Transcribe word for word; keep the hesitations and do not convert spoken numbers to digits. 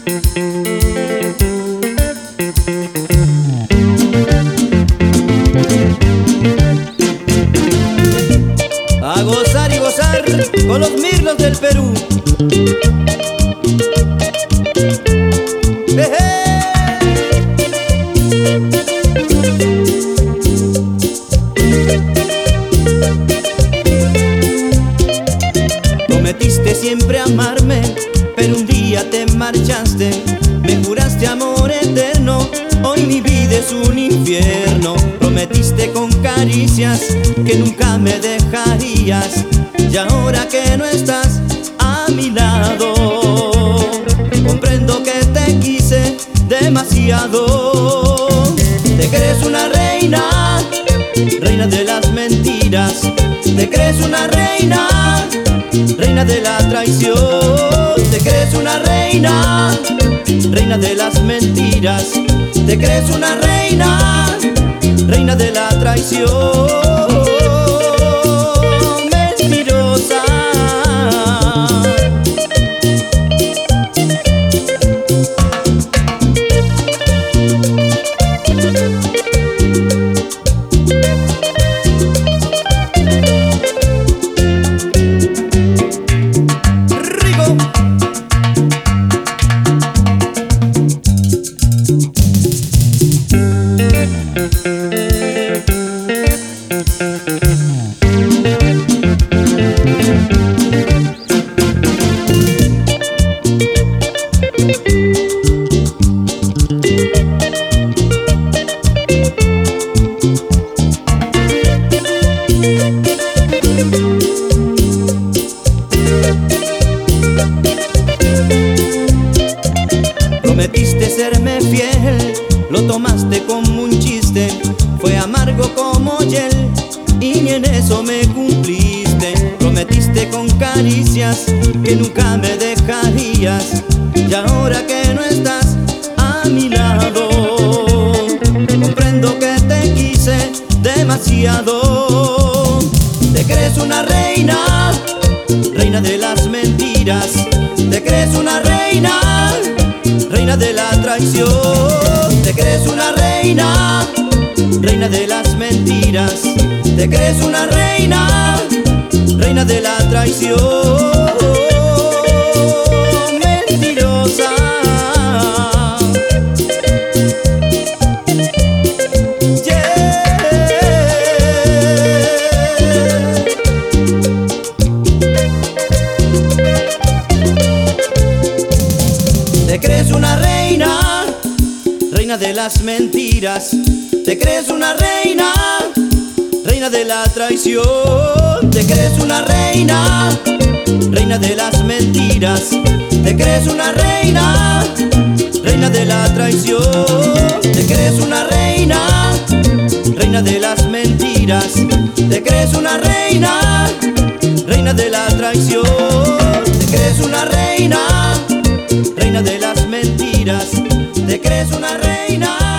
A gozar y gozar con los mirlos del Perú. Prometiste siempre amarme, pero un día te marchaste. Me juraste amor eterno, hoy mi vida es un infierno. Prometiste con caricias que nunca me dejarías, y ahora que no estás a mi lado, comprendo que te quise demasiado. Te crees una reina, reina de las mentiras. Te crees una reina, reina de la traición. Te crees una reina, reina de las mentiras. Te crees una reina, reina de la traición. Mentirosa. Prometiste serme fiel, lo tomaste como un chiste. Fue amargo como hiel y ni en eso me cumpliste. Prometiste con caricias que nunca me dejarías, y ahora que no estás a mi lado, comprendo que te quise demasiado. Te crees una reina, reina de las mentiras. Te crees una reina, reina de la traición. Te crees una reina, reina de las mentiras. Te crees una reina, reina de la traición. Mentirosa. Te crees una reina, reina de las mentiras. Te crees una reina, reina de la traición. Te crees una reina, reina de las mentiras. Te crees una reina, reina de la traición. Te crees una reina, reina de las mentiras. Te crees una reina, reina de la traición. Te crees una reina, reina de las mentiras. Te crees una reina.